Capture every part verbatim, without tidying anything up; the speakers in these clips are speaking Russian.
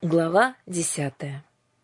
Глава десятая.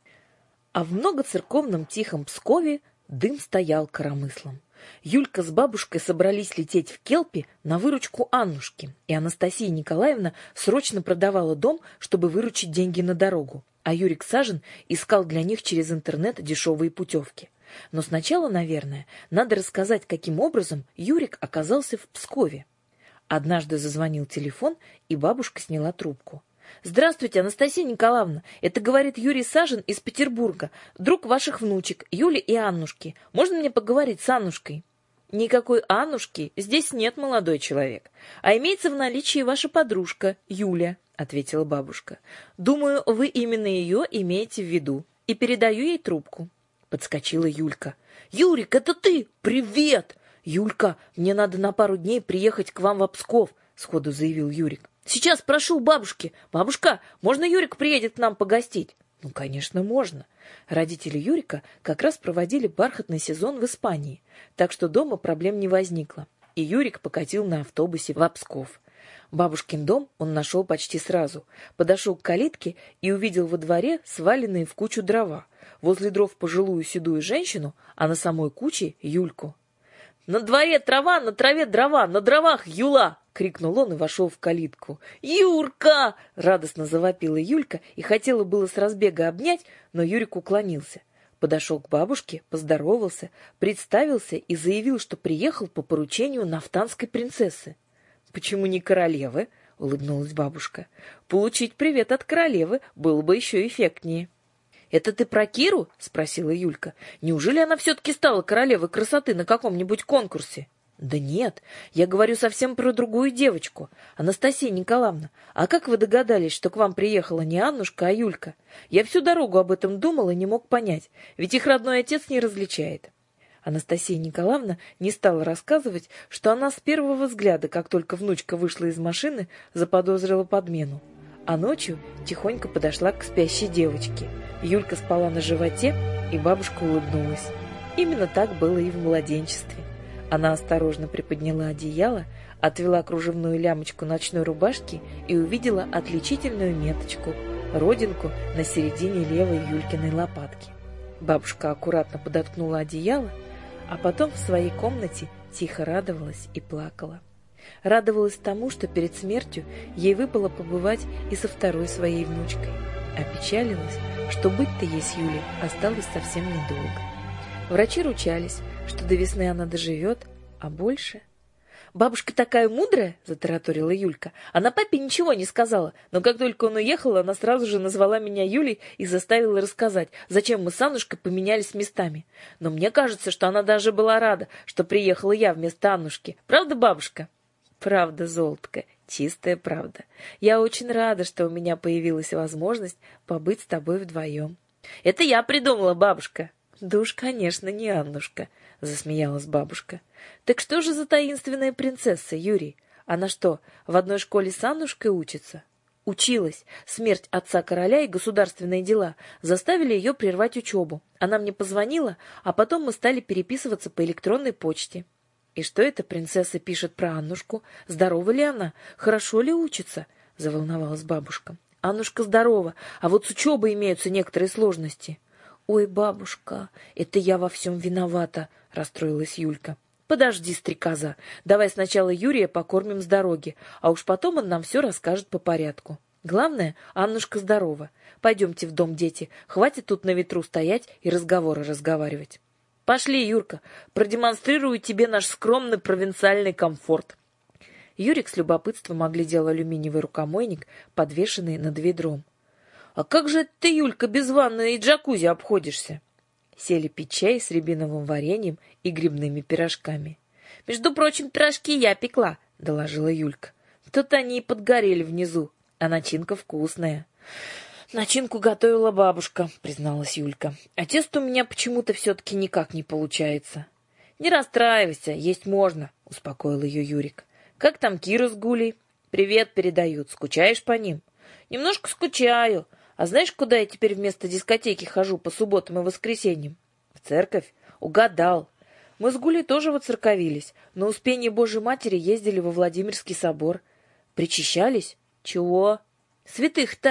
А в многоцерковном тихом Пскове дым стоял коромыслом. Юлька с бабушкой собрались лететь в Келпи на выручку Аннушки, и Анастасия Николаевна срочно продавала дом, чтобы выручить деньги на дорогу, а Юрик Сажин искал для них через интернет дешевые путевки. Но сначала, наверное, надо рассказать, каким образом Юрик оказался в Пскове. Однажды зазвонил телефон, и бабушка сняла трубку. «Здравствуйте, Анастасия Николаевна. Это, говорит, Юрий Сажин из Петербурга, друг ваших внучек, Юли и Аннушки. Можно мне поговорить с Аннушкой?» «Никакой Аннушки здесь нет, молодой человек. А имеется в наличии ваша подружка, Юля», — ответила бабушка. «Думаю, вы именно ее имеете в виду. И передаю ей трубку». Подскочила Юлька. «Юрик, это ты? Привет!» «Юлька, мне надо на пару дней приехать к вам в Псков», — сходу заявил Юрик. «Сейчас прошу бабушки. Бабушка, можно Юрик приедет к нам погостить?» Ну, конечно, можно. Родители Юрика как раз проводили бархатный сезон в Испании, так что дома проблем не возникло, и Юрик покатил на автобусе в Псков. Бабушкин дом он нашел почти сразу. Подошел к калитке и увидел во дворе сваленные в кучу дрова. Возле дров пожилую седую женщину, а на самой куче Юльку. «На дворе трава, на траве дрова, на дровах Юла!» — крикнул он и вошел в калитку. «Юрка!» — радостно завопила Юлька и хотела было с разбега обнять, но Юрик уклонился. Подошел к бабушке, поздоровался, представился и заявил, что приехал по поручению нафтанской принцессы. «Почему не королевы?» — улыбнулась бабушка. «Получить привет от королевы было бы еще эффектнее». «Это ты про Киру?» — спросила Юлька. «Неужели она все-таки стала королевой красоты на каком-нибудь конкурсе?» «Да нет, я говорю совсем про другую девочку. Анастасия Николаевна, а как вы догадались, что к вам приехала не Аннушка, а Юлька? Я всю дорогу об этом думал и не мог понять, ведь их родной отец не различает». Анастасия Николаевна не стала рассказывать, что она с первого взгляда, как только внучка вышла из машины, заподозрила подмену. А ночью тихонько подошла к спящей девочке. Юлька спала на животе, и бабушка улыбнулась. Именно так было и в младенчестве. Она осторожно приподняла одеяло, отвела кружевную лямочку ночной рубашки и увидела отличительную меточку, родинку на середине левой Юлькиной лопатки. Бабушка аккуратно подоткнула одеяло, а потом в своей комнате тихо радовалась и плакала. Радовалась тому, что перед смертью ей выпало побывать и со второй своей внучкой. Опечалилась, что быть-то ей с Юлей осталось совсем недолго. Врачи ручались, что до весны она доживет, а больше... «Бабушка такая мудрая!» — затараторила Юлька. «Она папе ничего не сказала, но как только он уехал, она сразу же назвала меня Юлей и заставила рассказать, зачем мы с Аннушкой поменялись местами. Но мне кажется, что она даже была рада, что приехала я вместо Аннушки. Правда, бабушка?» «Правда, золотко, чистая правда. Я очень рада, что у меня появилась возможность побыть с тобой вдвоем». «Это я придумала, бабушка». «Да уж, конечно, не Аннушка», — засмеялась бабушка. «Так что же за таинственная принцесса, Юрий? Она что, в одной школе с Аннушкой учится?» «Училась. Смерть отца короля и государственные дела заставили ее прервать учебу. Она мне позвонила, а потом мы стали переписываться по электронной почте». «И что эта принцесса пишет про Аннушку? Здорова ли она? Хорошо ли учится?» — заволновалась бабушка. «Аннушка здорова, а вот с учебой имеются некоторые сложности». «Ой, бабушка, это я во всем виновата», — расстроилась Юлька. «Подожди, стрекоза, давай сначала Юрия покормим с дороги, а уж потом он нам все расскажет по порядку. Главное, Аннушка здорова. Пойдемте в дом, дети, хватит тут на ветру стоять и разговоры разговаривать». «Пошли, Юрка, продемонстрирую тебе наш скромный провинциальный комфорт». Юрик с любопытством оглядел алюминиевый рукомойник, подвешенный над ведром. «А как же ты, Юлька, без ванны и джакузи обходишься?» Сели пить чай с рябиновым вареньем и грибными пирожками. «Между прочим, пирожки я пекла», — доложила Юлька. «Тут они и подгорели внизу, а начинка вкусная». «Начинку готовила бабушка», — призналась Юлька. «А тесто у меня почему-то все-таки никак не получается». «Не расстраивайся, есть можно», — успокоил ее Юрик. «Как там Кира с Гулей? Привет передают. Скучаешь по ним?» «Немножко скучаю. А знаешь, куда я теперь вместо дискотеки хожу по субботам и воскресеньям?» «В церковь?» «Угадал. Мы с Гулей тоже воцерковились. На Успение Божьей Матери ездили во Владимирский собор. Причащались?» «Чего?» «Святых тайн».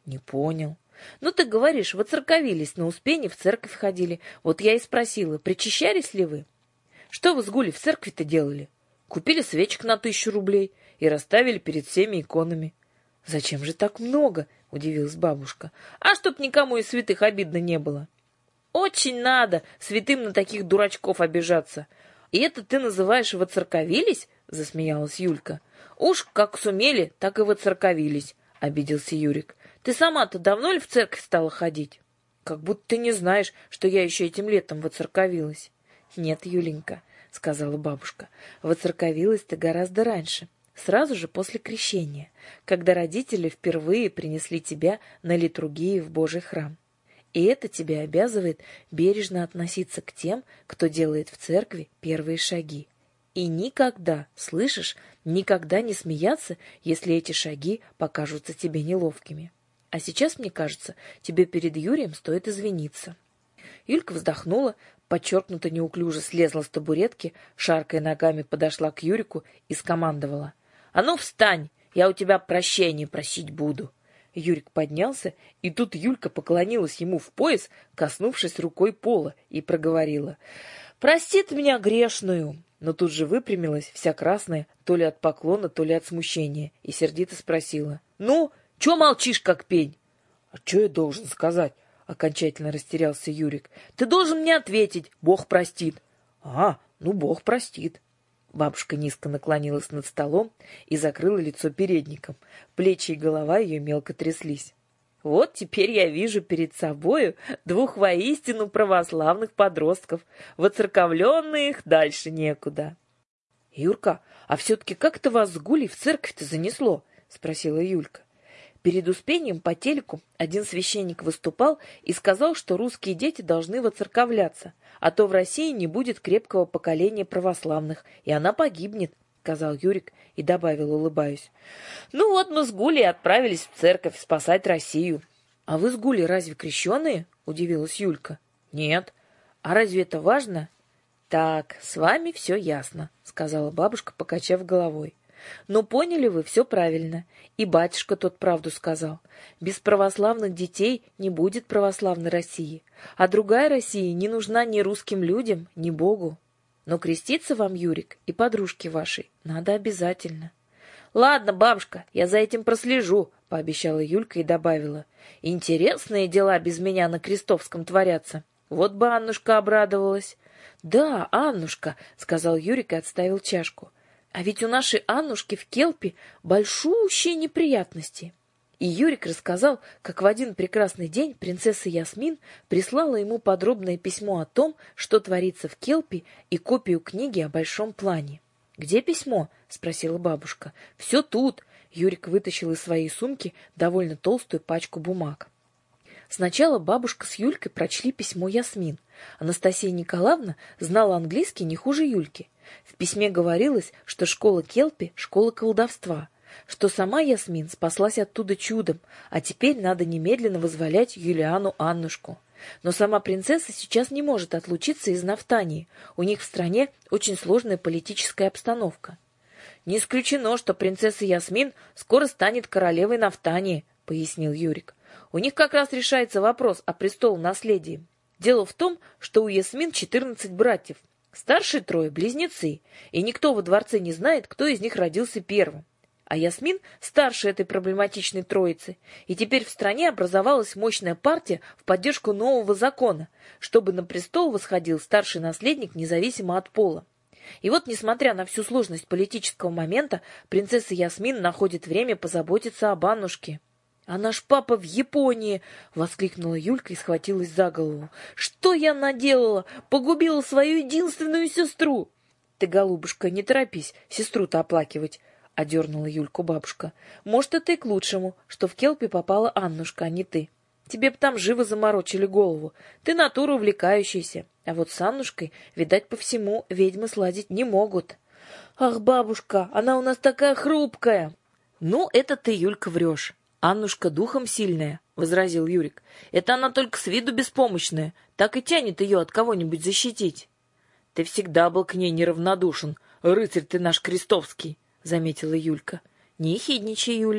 Не понял. Ну, ты говоришь, воцерковились, на Успенье в церковь ходили. Вот я и спросила, причащались ли вы? Что вы с Гулей в церкви-то делали? Купили свечек на тысячу рублей и расставили перед всеми иконами. Зачем же так много? Удивилась бабушка. А чтоб никому из святых обидно не было. Очень надо святым на таких дурачков обижаться. И это ты называешь воцерковились? Засмеялась Юлька. Уж как сумели, так и воцерковились, обиделся Юрик. Ты сама-то давно ли в церковь стала ходить? Как будто ты не знаешь, что я еще этим летом воцерковилась. Нет, Юленька, сказала бабушка, воцерковилась ты гораздо раньше, сразу же после крещения, когда родители впервые принесли тебя на литургию в Божий храм. И это тебя обязывает бережно относиться к тем, кто делает в церкви первые шаги. И никогда, слышишь, никогда не смеяться, если эти шаги покажутся тебе неловкими. А сейчас, мне кажется, тебе перед Юрием стоит извиниться. Юлька вздохнула, подчеркнуто неуклюже слезла с табуретки, шаркая ногами подошла к Юрику и скомандовала. — А ну встань, я у тебя прощения просить буду. Юрик поднялся, и тут Юлька поклонилась ему в пояс, коснувшись рукой пола, и проговорила. — Прости ты меня грешную! Но тут же выпрямилась, вся красная, то ли от поклона, то ли от смущения, и сердито спросила. — Ну, чё молчишь, как пень? — А чё я должен сказать? — окончательно растерялся Юрик. — Ты должен мне ответить, Бог простит. — А, ну, Бог простит. Бабушка низко наклонилась над столом и закрыла лицо передником. Плечи и голова ее мелко тряслись. Вот теперь я вижу перед собою двух воистину православных подростков, воцерковленных дальше некуда. — Юрка, а все-таки как это вас с Гулей в церковь-то занесло? — спросила Юлька. Перед Успением по телеку один священник выступал и сказал, что русские дети должны воцерковляться, а то в России не будет крепкого поколения православных, и она погибнет, — сказал Юрик и добавил, улыбаясь. — Ну вот мы с Гулей отправились в церковь спасать Россию. — А вы с Гулей разве крещеные? — удивилась Юлька. — Нет. — А разве это важно? — Так, с вами все ясно, — сказала бабушка, покачав головой. Но поняли вы все правильно, и батюшка тот правду сказал. Без православных детей не будет православной России, а другая Россия не нужна ни русским людям, ни Богу. Но креститься вам, Юрик, и подружке вашей надо обязательно. — Ладно, бабушка, я за этим прослежу, — пообещала Юлька и добавила. — Интересные дела без меня на Крестовском творятся. Вот бы Аннушка обрадовалась. — Да, Аннушка, — сказал Юрик и отставил чашку. А ведь у нашей Аннушки в Келпе большущие неприятности. И Юрик рассказал, как в один прекрасный день принцесса Ясмин прислала ему подробное письмо о том, что творится в Келпе, и копию книги о большом плане. — Где письмо? — спросила бабушка. — Все тут. Юрик вытащил из своей сумки довольно толстую пачку бумаг. Сначала бабушка с Юлькой прочли письмо Ясмин. Анастасия Николаевна знала английский не хуже Юльки. В письме говорилось, что школа Келпи — школа колдовства, что сама Ясмин спаслась оттуда чудом, а теперь надо немедленно вызволять Юлиану Аннушку. Но сама принцесса сейчас не может отлучиться из Нафтании, у них в стране очень сложная политическая обстановка. — Не исключено, что принцесса Ясмин скоро станет королевой Нафтании, — пояснил Юрик. У них как раз решается вопрос о престолонаследии. Дело в том, что у Ясмин четырнадцать братьев. Старшие трое — близнецы, и никто во дворце не знает, кто из них родился первым. А Ясмин старше этой проблематичной троицы, и теперь в стране образовалась мощная партия в поддержку нового закона, чтобы на престол восходил старший наследник независимо от пола. И вот, несмотря на всю сложность политического момента, принцесса Ясмин находит время позаботиться об Аннушке. — А наш папа в Японии! — воскликнула Юлька и схватилась за голову. — Что я наделала? Погубила свою единственную сестру! — Ты, голубушка, не торопись сестру-то оплакивать, — одернула Юльку бабушка. — Может, это и к лучшему, что в Келпе попала Аннушка, а не ты. Тебе б там живо заморочили голову. Ты натура увлекающаяся, а вот с Аннушкой, видать, по всему ведьмы сладить не могут. — Ах, бабушка, она у нас такая хрупкая! — Ну, это ты, Юлька, врешь. Аннушка духом сильная, — возразил Юрик. — Это она только с виду беспомощная, так и тянет ее от кого-нибудь защитить. — Ты всегда был к ней неравнодушен, рыцарь ты наш крестовский, — заметила Юлька. — Не ехидничай, Юлия, —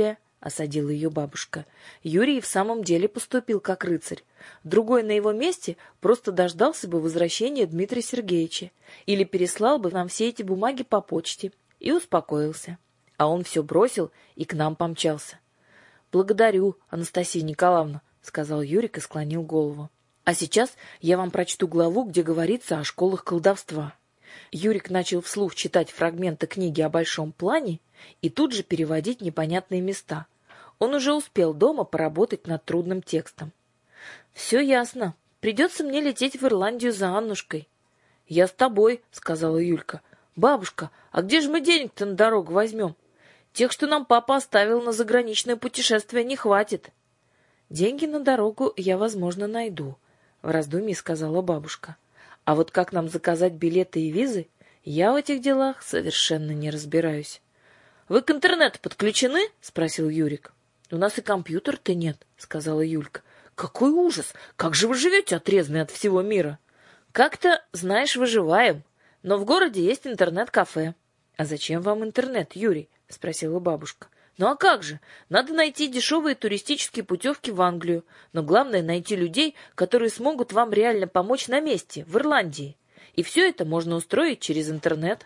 осадила ее бабушка. Юрий в самом деле поступил как рыцарь. Другой на его месте просто дождался бы возвращения Дмитрия Сергеевича или переслал бы нам все эти бумаги по почте и успокоился. А он все бросил и к нам помчался. «Благодарю, Анастасия Николаевна», — сказал Юрик и склонил голову. «А сейчас я вам прочту главу, где говорится о школах колдовства». Юрик начал вслух читать фрагменты книги о большом плане и тут же переводить непонятные места. Он уже успел дома поработать над трудным текстом. «Все ясно. Придется мне лететь в Ирландию за Аннушкой». «Я с тобой», — сказала Юлька. «Бабушка, а где же мы денег-то на дорогу возьмем? Тех, что нам папа оставил на заграничное путешествие, не хватит». «Деньги на дорогу я, возможно, найду», — в раздумье сказала бабушка. «А вот как нам заказать билеты и визы, я в этих делах совершенно не разбираюсь». «Вы к интернету подключены?» — спросил Юрик. «У нас и компьютера-то нет», — сказала Юлька. «Какой ужас! Как же вы живете, отрезанные от всего мира?» «Как-то, знаешь, выживаем. Но в городе есть интернет-кафе». «А зачем вам интернет, Юрий?» — спросила бабушка. «Ну а как же? Надо найти дешевые туристические путевки в Англию. Но главное — найти людей, которые смогут вам реально помочь на месте, в Ирландии. И все это можно устроить через интернет».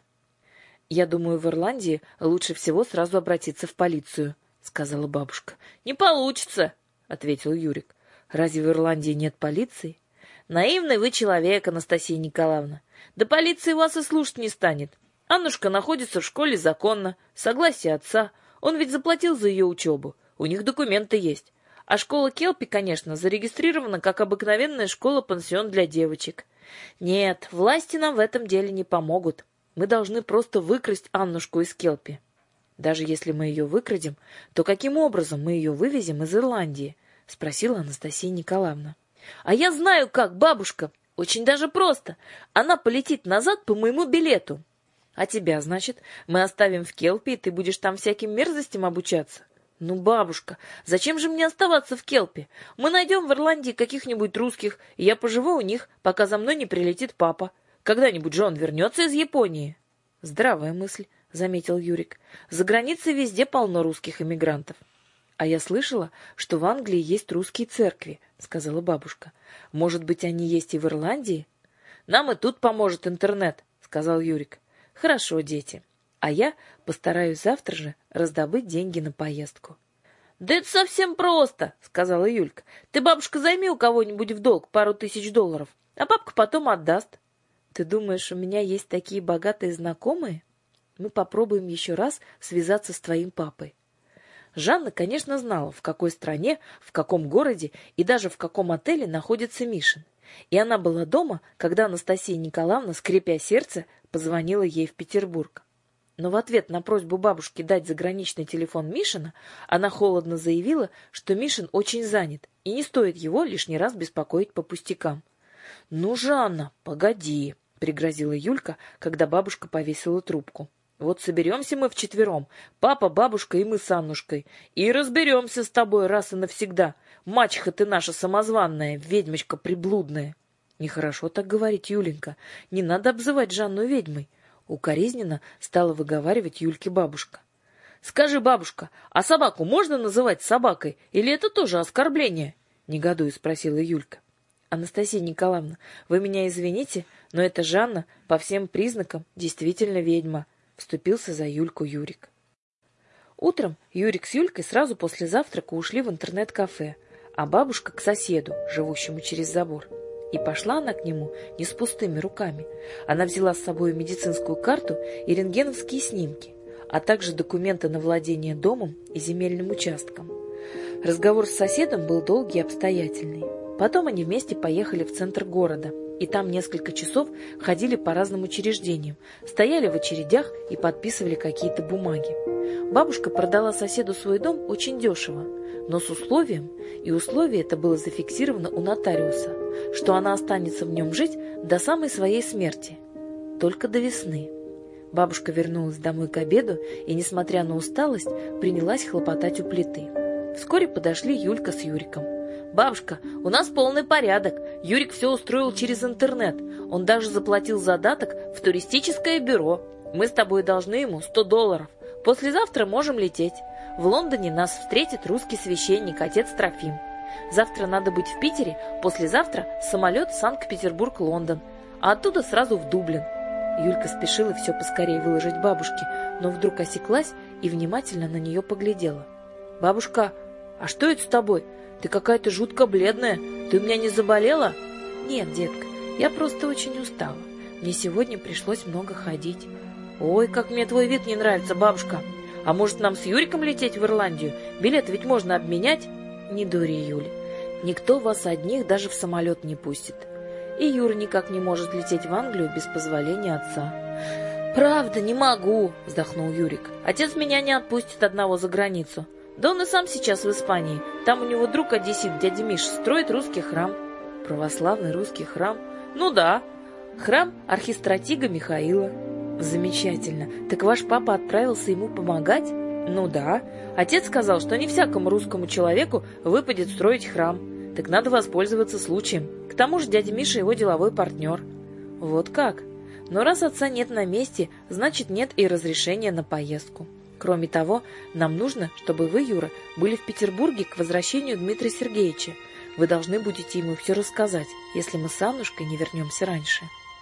«Я думаю, в Ирландии лучше всего сразу обратиться в полицию», — сказала бабушка. «Не получится», — ответил Юрик. «Разве в Ирландии нет полиции?» «Наивный вы человек, Анастасия Николаевна. Да полиция вас и слушать не станет. Аннушка находится в школе законно, согласие отца. Он ведь заплатил за ее учебу. У них документы есть. А школа Келпи, конечно, зарегистрирована как обыкновенная школа-пансион для девочек. Нет, власти нам в этом деле не помогут. Мы должны просто выкрасть Аннушку из Келпи. Даже если мы ее выкрадем, то каким образом мы ее вывезем из Ирландии?» — спросила Анастасия Николаевна. «А я знаю как, бабушка. Очень даже просто. Она полетит назад по моему билету». «А тебя, значит, мы оставим в Келпи, и ты будешь там всяким мерзостям обучаться?» «Ну, бабушка, зачем же мне оставаться в Келпи? Мы найдем в Ирландии каких-нибудь русских, и я поживу у них, пока за мной не прилетит папа. Когда-нибудь же он вернется из Японии». «Здравая мысль», — заметил Юрик. «За границей везде полно русских эмигрантов». «А я слышала, что в Англии есть русские церкви», — сказала бабушка. «Может быть, они есть и в Ирландии?» «Нам и тут поможет интернет», — сказал Юрик. «Хорошо, дети. А я постараюсь завтра же раздобыть деньги на поездку». «Да это совсем просто», — сказала Юлька. «Ты, бабушка, займи у кого-нибудь в долг пару тысяч долларов, а папка потом отдаст». «Ты думаешь, у меня есть такие богатые знакомые? Мы попробуем еще раз связаться с твоим папой». Жанна, конечно, знала, в какой стране, в каком городе и даже в каком отеле находится Мишин. И она была дома, когда Анастасия Николаевна, скрипя сердце, позвонила ей в Петербург. Но в ответ на просьбу бабушки дать заграничный телефон Мишина, она холодно заявила, что Мишин очень занят, и не стоит его лишний раз беспокоить по пустякам. «Ну, Жанна, погоди», — пригрозила Юлька, когда бабушка повесила трубку. «Вот соберемся мы вчетвером, папа, бабушка и мы с Аннушкой, и разберемся с тобой раз и навсегда. Мачеха ты наша самозванная, ведьмочка приблудная». «Нехорошо так говорить, Юленька, не надо обзывать Жанну ведьмой», — укоризненно стала выговаривать Юльке бабушка. «Скажи, бабушка, а собаку можно называть собакой, или это тоже оскорбление?» — негодуя спросила Юлька. «Анастасия Николаевна, вы меня извините, но эта Жанна по всем признакам действительно ведьма», — вступился за Юльку Юрик. Утром Юрик с Юлькой сразу после завтрака ушли в интернет-кафе, а бабушка к соседу, живущему через забор. И пошла она к нему не с пустыми руками. Она взяла с собой медицинскую карту и рентгеновские снимки, а также документы на владение домом и земельным участком. Разговор с соседом был долгий и обстоятельный. Потом они вместе поехали в центр города, и там несколько часов ходили по разным учреждениям, стояли в очередях и подписывали какие-то бумаги. Бабушка продала соседу свой дом очень дешево, но с условием, и условие это было зафиксировано у нотариуса, что она останется в нем жить до самой своей смерти, только до весны. Бабушка вернулась домой к обеду и, несмотря на усталость, принялась хлопотать у плиты. Вскоре подошли Юлька с Юриком. «Бабушка, у нас полный порядок. Юрик все устроил через интернет. Он даже заплатил задаток в туристическое бюро. Мы с тобой должны ему сто долларов. Послезавтра можем лететь. В Лондоне нас встретит русский священник, отец Трофим. Завтра надо быть в Питере, послезавтра самолет Санкт-Петербург-Лондон, а оттуда сразу в Дублин. Юлька спешила все поскорее выложить бабушке, но вдруг осеклась и внимательно на нее поглядела. «Бабушка, а что это с тобой? Ты какая-то жутко бледная. Ты у меня не заболела?» «Нет, детка, я просто очень устала. Мне сегодня пришлось много ходить». «Ой, как мне твой вид не нравится, бабушка. А может, нам с Юриком лететь в Ирландию? Билеты ведь можно обменять?» «Не дури, Юля. Никто вас одних даже в самолет не пустит. И Юра никак не может лететь в Англию без позволения отца». «Правда, не могу», — вздохнул Юрик. «Отец меня не отпустит одного за границу. Да он и сам сейчас в Испании. Там у него друг одессит, дядя Миша, строит русский храм». «Православный русский храм?» «Ну да. Храм архистратига Михаила». «Замечательно. Так ваш папа отправился ему помогать?» «Ну да. Отец сказал, что не всякому русскому человеку выпадет строить храм. Так надо воспользоваться случаем. К тому же дядя Миша его деловой партнер». «Вот как? Но раз отца нет на месте, значит нет и разрешения на поездку. Кроме того, нам нужно, чтобы вы, Юра, были в Петербурге к возвращению Дмитрия Сергеевича. Вы должны будете ему все рассказать, если мы с Аннушкой не вернемся раньше».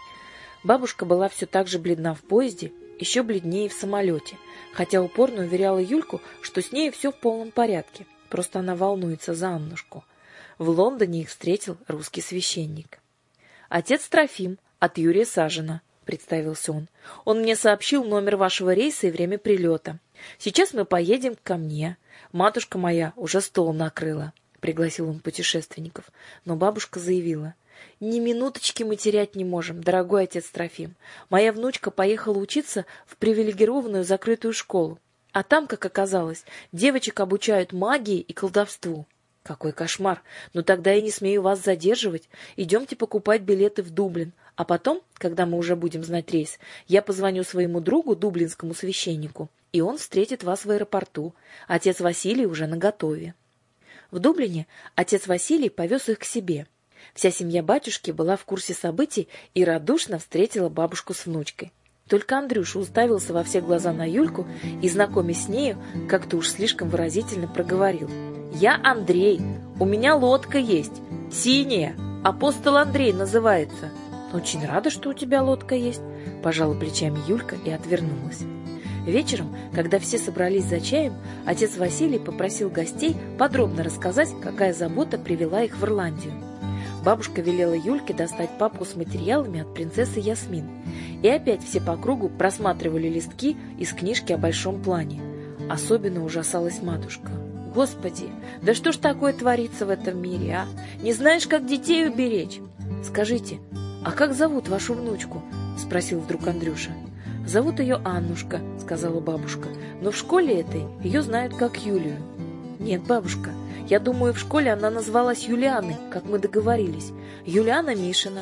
Бабушка была все так же бледна в поезде, еще бледнее в самолете, хотя упорно уверяла Юльку, что с ней все в полном порядке, просто она волнуется за Аннушку. В Лондоне их встретил русский священник. «Отец Трофим, от Юрия Сажина», — представился он. «Он мне сообщил номер вашего рейса и время прилета. Сейчас мы поедем ко мне. Матушка моя уже стол накрыла», — пригласил он путешественников. Но бабушка заявила: «Ни минуточки мы терять не можем, дорогой отец Трофим. Моя внучка поехала учиться в привилегированную закрытую школу. А там, как оказалось, девочек обучают магии и колдовству». «Какой кошмар! Ну тогда я не смею вас задерживать. Идемте покупать билеты в Дублин. А потом, когда мы уже будем знать рейс, я позвоню своему другу, дублинскому священнику, и он встретит вас в аэропорту. Отец Василий уже наготове». В Дублине отец Василий повез их к себе. Вся семья батюшки была в курсе событий и радушно встретила бабушку с внучкой. Только Андрюша уставился во все глаза на Юльку и, знакомясь с нею, как-то уж слишком выразительно проговорил: «Я Андрей, у меня лодка есть, синяя, апостол Андрей называется». «Очень рада, что у тебя лодка есть», — пожала плечами Юлька и отвернулась. Вечером, когда все собрались за чаем, отец Василий попросил гостей подробно рассказать, какая забота привела их в Ирландию. Бабушка велела Юльке достать папку с материалами от принцессы Ясмин. И опять все по кругу просматривали листки из книжки о большом плане. Особенно ужасалась матушка. «Господи, да что ж такое творится в этом мире, а? Не знаешь, как детей уберечь?» «Скажите, а как зовут вашу внучку?» — спросил вдруг Андрюша. «Зовут ее Аннушка», — сказала бабушка, «но в школе этой ее знают как Юлию». «Нет, бабушка, я думаю, в школе она назвалась Юлианой, как мы договорились. Юлиана Мишина».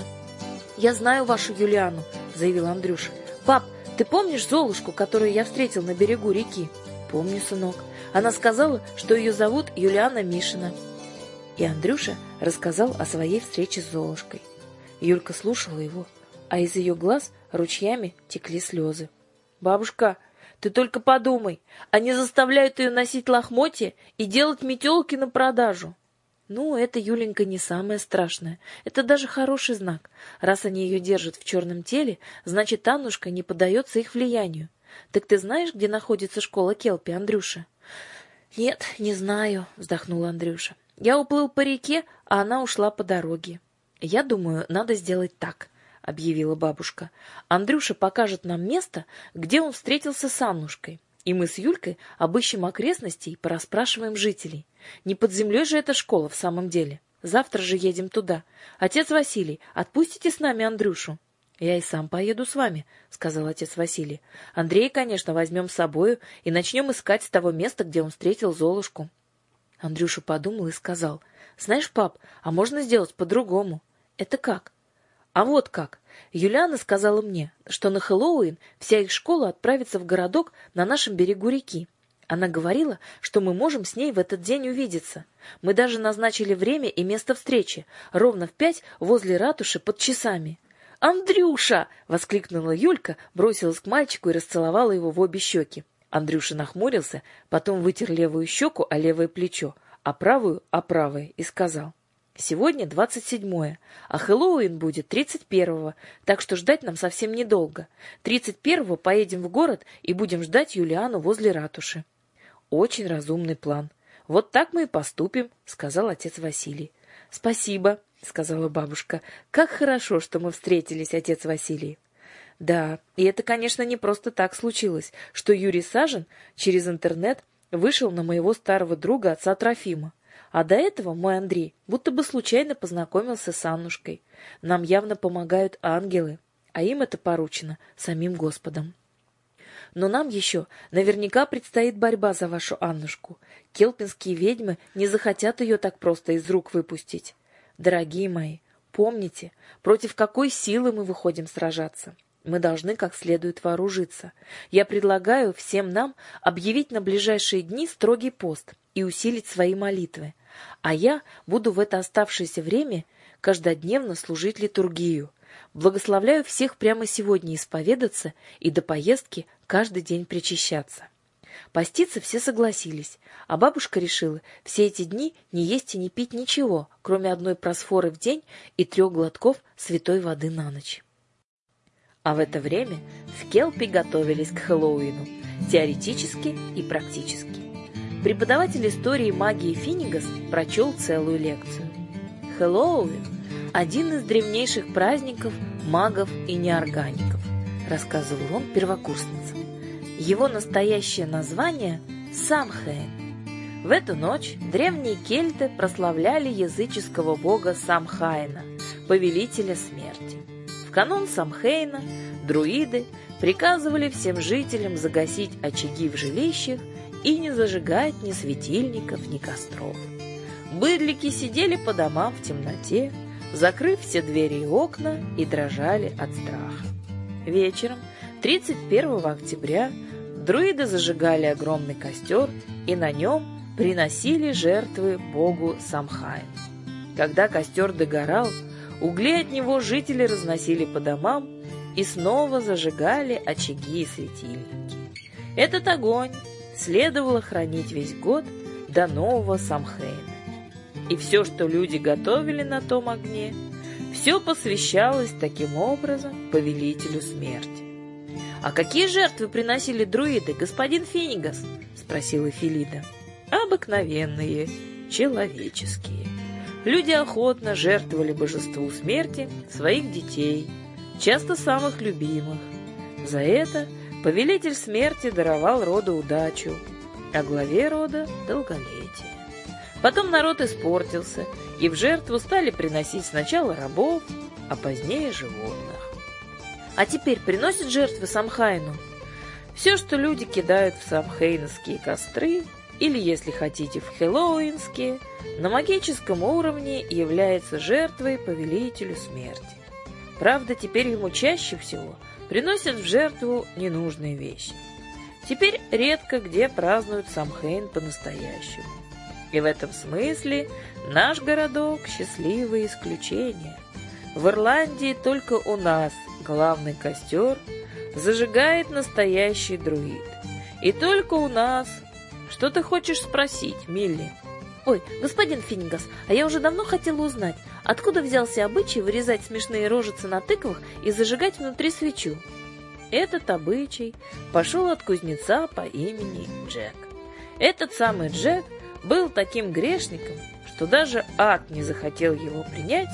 «Я знаю вашу Юлиану», — заявил Андрюша. «Пап, ты помнишь Золушку, которую я встретил на берегу реки?» «Помню, сынок. Она сказала, что ее зовут Юлиана Мишина». И Андрюша рассказал о своей встрече с Золушкой. Юлька слушала его, а из ее глаз ручьями текли слезы. «Бабушка, ты только подумай, они заставляют ее носить лохмотья и делать метелки на продажу». «Ну, это, Юленька, не самое страшное. Это даже хороший знак. Раз они ее держат в черном теле, значит, Аннушка не поддается их влиянию. Так ты знаешь, где находится школа Келпи, Андрюша?» «Нет, не знаю», — вздохнул Андрюша. «Я уплыл по реке, а она ушла по дороге». «Я думаю, надо сделать так», — объявила бабушка. «Андрюша покажет нам место, где он встретился с Аннушкой, и мы с Юлькой обыщем окрестности и порасспрашиваем жителей. Не под землей же эта школа в самом деле. Завтра же едем туда. Отец Василий, отпустите с нами Андрюшу?» «Я и сам поеду с вами», — сказал отец Василий. «Андрея, конечно, возьмем с собою и начнем искать с того места, где он встретил Золушку». Андрюша подумал и сказал: «Знаешь, пап, а можно сделать по-другому». «Это как?» «А вот как. Юлиана сказала мне, что на Хэллоуин вся их школа отправится в городок на нашем берегу реки. Она говорила, что мы можем с ней в этот день увидеться. Мы даже назначили время и место встречи, ровно в пять возле ратуши под часами». «Андрюша!» — воскликнула Юлька, бросилась к мальчику и расцеловала его в обе щеки. Андрюша нахмурился, потом вытер левую щеку о левое плечо, а правую о правое и сказал: «Сегодня двадцать седьмое, а Хэллоуин будет тридцать первого, так что ждать нам совсем недолго. тридцать первого поедем в город и будем ждать Юлиану возле ратуши». «Очень разумный план. Вот так мы и поступим», — сказал отец Василий. «Спасибо», — сказала бабушка. «Как хорошо, что мы встретились, отец Василий». Да, и это, конечно, не просто так случилось, что Юрий Сажин через интернет вышел на моего старого друга отца Трофима. А до этого мой Андрей будто бы случайно познакомился с Аннушкой. Нам явно помогают ангелы, а им это поручено самим Господом. Но нам еще наверняка предстоит борьба за вашу Аннушку. Келпинские ведьмы не захотят ее так просто из рук выпустить. Дорогие мои, помните, против какой силы мы выходим сражаться. Мы должны как следует вооружиться. Я предлагаю всем нам объявить на ближайшие дни строгий пост и усилить свои молитвы. А я буду в это оставшееся время каждодневно служить литургию. Благословляю всех прямо сегодня исповедаться и до поездки каждый день причащаться. Поститься все согласились, а бабушка решила все эти дни не есть и не пить ничего, кроме одной просфоры в день и трех глотков святой воды на ночь. А в это время в Келпи готовились к Хэллоуину, теоретически и практически. Преподаватель истории магии Финигас прочел целую лекцию. Хэллоуин – один из древнейших праздников магов и неоргаников, рассказывал он первокурсницам. Его настоящее название – Самхэйн. В эту ночь древние кельты прославляли языческого бога Самхайна, повелителя смерти. В канун Самхейна друиды приказывали всем жителям загасить очаги в жилищах и не зажигать ни светильников, ни костров. Быдлики сидели по домам в темноте, закрыв все двери и окна, и дрожали от страха. Вечером, тридцать первого октября, друиды зажигали огромный костер и на нем приносили жертвы богу Самхайну. Когда костер догорал, угли от него жители разносили по домам и снова зажигали очаги и светильники. Этот огонь следовало хранить весь год до нового Самхейна. И все, что люди готовили на том огне, все посвящалось таким образом повелителю смерти. «А какие жертвы приносили друиды, господин Финигас?» — спросила Филида. «Обыкновенные, человеческие. Люди охотно жертвовали божеству смерти своих детей, часто самых любимых. За это повелитель смерти даровал роду удачу, а главе рода — долголетие. Потом народ испортился, и в жертву стали приносить сначала рабов, а позднее животных. А теперь приносят жертвы Самхайну все, что люди кидают в самхейновские костры, или, если хотите, в хэллоуинские, на магическом уровне является жертвой повелителю смерти. Правда, теперь ему чаще всего приносят в жертву ненужные вещи. Теперь редко где празднуют Самхейн по-настоящему. И в этом смысле наш городок – счастливое исключение. В Ирландии только у нас главный костер зажигает настоящий друид. И только у нас... Что ты хочешь спросить, Милли? Ой, господин Финигас, а я уже давно хотела узнать, откуда взялся обычай вырезать смешные рожицы на тыквах и зажигать внутри свечу. Этот обычай пошел от кузнеца по имени Джек. Этот самый Джек был таким грешником, что даже ад не захотел его принять,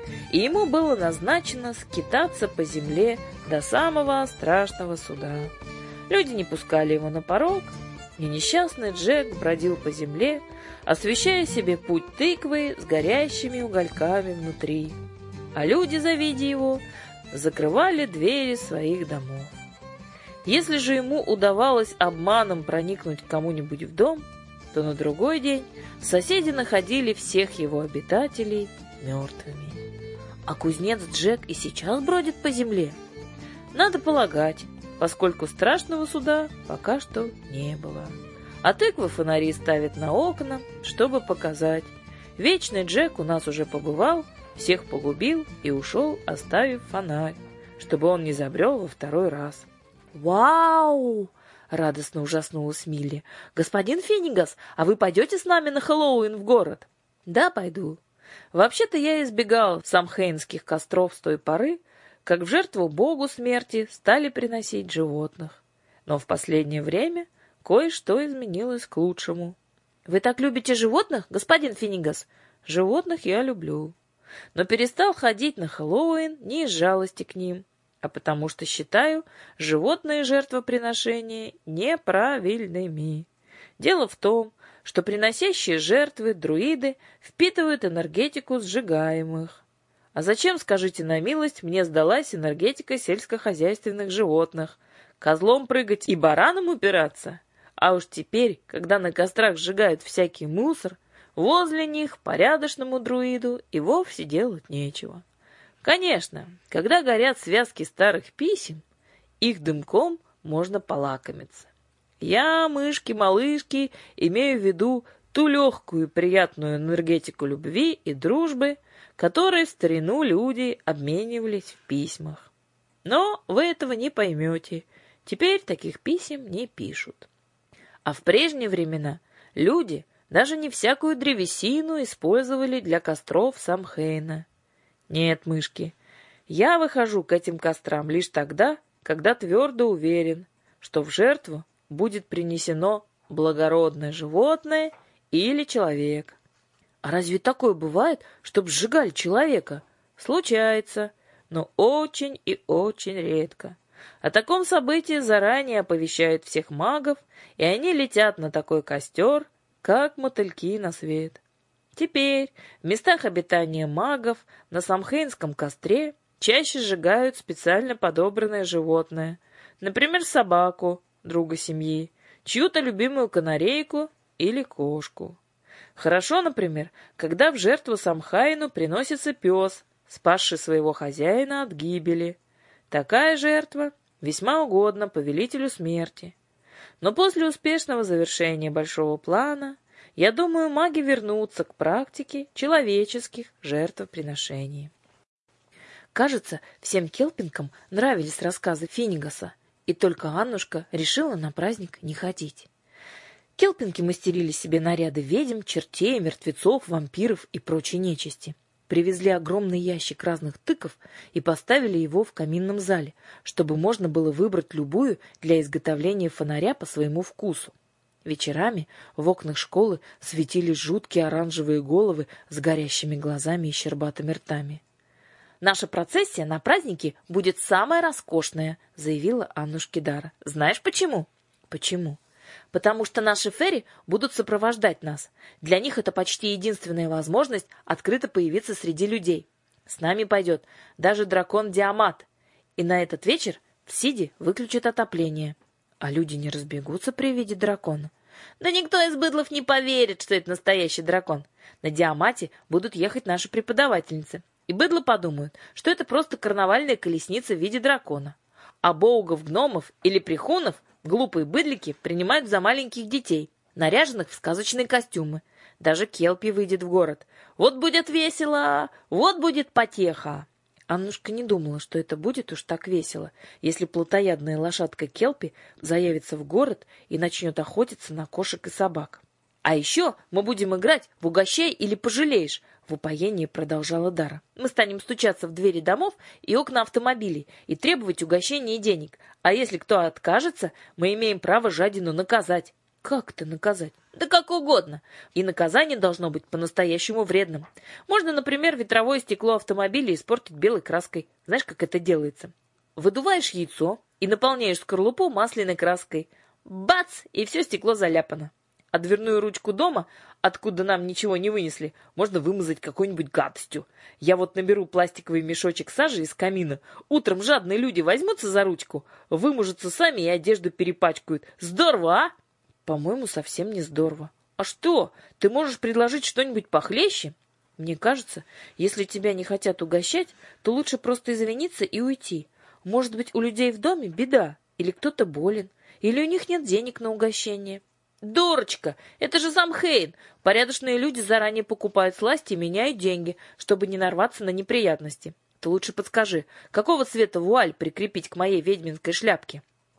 и ему было назначено скитаться по земле до самого страшного суда. Люди не пускали его на порог, и несчастный Джек бродил по земле, освещая себе путь тыквы с горящими угольками внутри. А люди, завидя его, закрывали двери своих домов. Если же ему удавалось обманом проникнуть к кому-нибудь в дом, то на другой день соседи находили всех его обитателей мертвыми. А кузнец Джек и сейчас бродит по земле? Надо полагать, поскольку страшного суда пока что не было. А тыквы фонари ставят на окна, чтобы показать: вечный Джек у нас уже побывал, всех погубил и ушел, оставив фонарь, чтобы он не забрел во второй раз. Вау! — радостно ужаснулась Милли. «Господин Финнигас, а вы пойдете с нами на Хэллоуин в город?» «Да, пойду. Вообще-то я избегал самхейнских костров с той поры, как в жертву богу смерти стали приносить животных. Но в последнее время кое-что изменилось к лучшему». «Вы так любите животных, господин Финнигас?» «Животных я люблю, но перестал ходить на Хэллоуин не из жалости к ним, а потому что считаю животные жертвоприношения неправильными. Дело в том, что приносящие жертвы друиды впитывают энергетику сжигаемых. А зачем, скажите на милость, мне сдалась энергетика сельскохозяйственных животных? Козлом прыгать и бараном упираться? А уж теперь, когда на кострах сжигают всякий мусор, возле них порядочному друиду и вовсе делать нечего. Конечно, когда горят связки старых писем, их дымком можно полакомиться. Я, мышки-малышки, имею в виду ту легкую и приятную энергетику любви и дружбы, которой в старину люди обменивались в письмах. Но вы этого не поймете, теперь таких писем не пишут. А в прежние времена люди даже не всякую древесину использовали для костров Самхейна. Нет, мышки, я выхожу к этим кострам лишь тогда, когда твердо уверен, что в жертву будет принесено благородное животное или человек. А разве такое бывает, чтоб сжигали человека? Случается, но очень и очень редко. О таком событии заранее оповещают всех магов, и они летят на такой костер, как мотыльки на свет. Теперь в местах обитания магов на самхейнском костре чаще сжигают специально подобранное животное, например, собаку, друга семьи, чью-то любимую канарейку или кошку. Хорошо, например, когда в жертву Самхайну приносится пес, спасший своего хозяина от гибели. Такая жертва весьма угодна повелителю смерти. Но после успешного завершения большого плана, я думаю, маги вернутся к практике человеческих жертвоприношений. Кажется, всем келпинкам нравились рассказы Финнигаса, и только Аннушка решила на праздник не ходить. Келпинки мастерили себе наряды ведьм, чертей, мертвецов, вампиров и прочей нечисти. Привезли огромный ящик разных тыков и поставили его в каминном зале, чтобы можно было выбрать любую для изготовления фонаря по своему вкусу. Вечерами в окнах школы светились жуткие оранжевые головы с горящими глазами и щербатыми ртами. «Наша процессия на празднике будет самая роскошная», — заявила Аннушке Дара. «Знаешь почему?» «Почему?» «Потому что наши фейри будут сопровождать нас. Для них это почти единственная возможность открыто появиться среди людей. С нами пойдет даже дракон Диамат. И на этот вечер в Сиде выключат отопление. А люди не разбегутся при виде дракона. Да никто из быдлов не поверит, что это настоящий дракон. На Диамате будут ехать наши преподавательницы. И быдло подумают, что это просто карнавальная колесница в виде дракона. А боугов, гномов или прихунов глупые быдлики принимают за маленьких детей, наряженных в сказочные костюмы. Даже Келпи выйдет в город. Вот будет весело, вот будет потеха. Аннушка не думала, что это будет уж так весело, если плотоядная лошадка Келпи заявится в город и начнет охотиться на кошек и собак. «А еще мы будем играть в угощай или пожалеешь», — в упоении продолжала Дара. «Мы станем стучаться в двери домов и окна автомобилей и требовать угощения и денег. А если кто откажется, мы имеем право жадину наказать». «Как это наказать?» «Да как угодно. И наказание должно быть по-настоящему вредным. Можно, например, ветровое стекло автомобиля испортить белой краской. Знаешь, как это делается? Выдуваешь яйцо и наполняешь скорлупу масляной краской. Бац! И все стекло заляпано. А дверную ручку дома, откуда нам ничего не вынесли, можно вымазать какой-нибудь гадостью. Я вот наберу пластиковый мешочек сажи из камина. Утром жадные люди возьмутся за ручку, вымажутся сами и одежду перепачкают. Здорово, а?» «По-моему, совсем не здорово». «А что? Ты можешь предложить что-нибудь похлеще?» «Мне кажется, если тебя не хотят угощать, то лучше просто извиниться и уйти. Может быть, у людей в доме беда, или кто-то болен, или у них нет денег на угощение». «Дурочка! Это же Самхейн! Порядочные люди заранее покупают сласти и меняют деньги, чтобы не нарваться на неприятности. Ты лучше подскажи, какого цвета вуаль прикрепить к моей ведьминской шляпке?»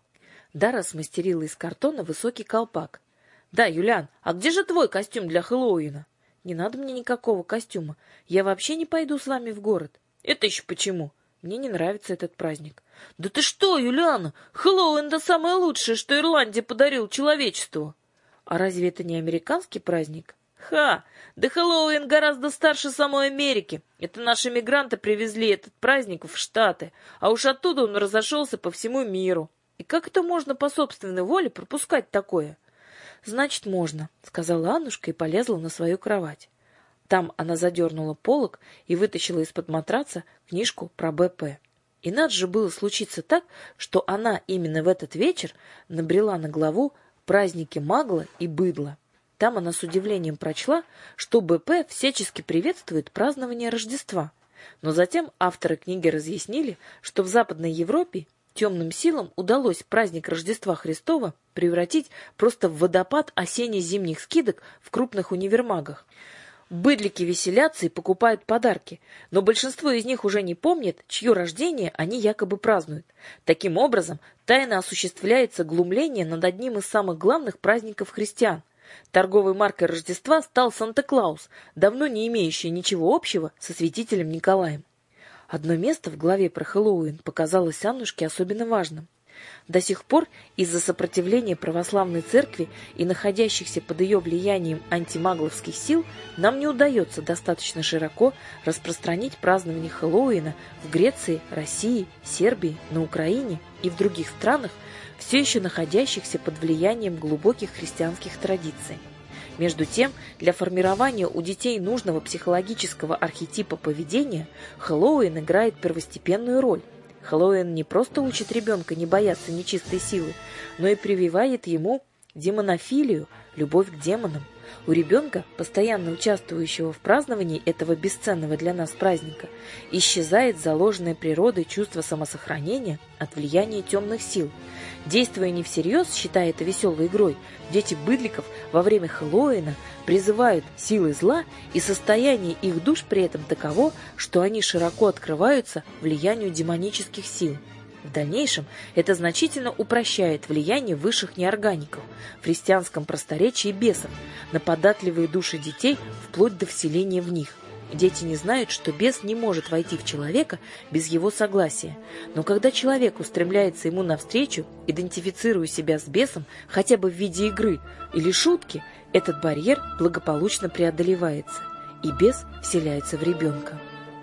Дара смастерила из картона высокий колпак. «Да, Юлиан, а где же твой костюм для Хэллоуина?» «Не надо мне никакого костюма. Я вообще не пойду с вами в город». «Это еще почему?» «Мне не нравится этот праздник». «Да ты что, Юлиана? Хэллоуин — это самое лучшее, что Ирландия подарил человечеству». «А разве это не американский праздник?» «Ха! Да Хэллоуин гораздо старше самой Америки. Это наши мигранты привезли этот праздник в Штаты, а уж оттуда он разошелся по всему миру. И как это можно по собственной воле пропускать такое?» «Значит, можно», — сказала Аннушка и полезла на свою кровать. Там она задернула полог и вытащила из-под матраца книжку про Бэ Пэ. И надо же было случиться так, что она именно в этот вечер набрела на главу «Праздники Магла и Быдла». Там она с удивлением прочла, что Бэ Пэ всячески приветствует празднование Рождества. Но затем авторы книги разъяснили, что в Западной Европе темным силам удалось праздник Рождества Христова превратить просто в водопад осенне-зимних скидок в крупных универмагах. Быдлики веселятся и покупают подарки, но большинство из них уже не помнит, чье рождение они якобы празднуют. Таким образом, тайно осуществляется глумление над одним из самых главных праздников христиан. Торговой маркой Рождества стал Санта-Клаус, давно не имеющий ничего общего со святителем Николаем. Одно место в главе про Хэллоуин показалось Аннушке особенно важным. До сих пор из-за сопротивления православной церкви и находящихся под ее влиянием антимагловских сил нам не удается достаточно широко распространить празднование Хэллоуина в Греции, России, Сербии, на Украине и в других странах, все еще находящихся под влиянием глубоких христианских традиций. Между тем, для формирования у детей нужного психологического архетипа поведения Хэллоуин играет первостепенную роль. Хэллоуин не просто учит ребенка не бояться нечистой силы, но и прививает ему демонофилию, любовь к демонам. У ребенка, постоянно участвующего в праздновании этого бесценного для нас праздника, исчезает заложенное природой чувство самосохранения от влияния темных сил. Действуя не всерьез, считая это веселой игрой, дети быдликов во время Хэллоуина призывают силы зла, и состояние их душ при этом таково, что они широко открываются влиянию демонических сил. В дальнейшем это значительно упрощает влияние высших неоргаников, в христианском просторечии бесов, на податливые души детей вплоть до вселения в них. Дети не знают, что бес не может войти в человека без его согласия. Но когда человек устремляется ему навстречу, идентифицируя себя с бесом хотя бы в виде игры или шутки, этот барьер благополучно преодолевается, и бес вселяется в ребенка.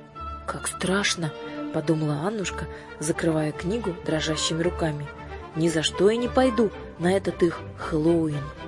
«Как страшно!» — подумала Аннушка, закрывая книгу дрожащими руками. «Ни за что я не пойду на этот их Хэллоуин».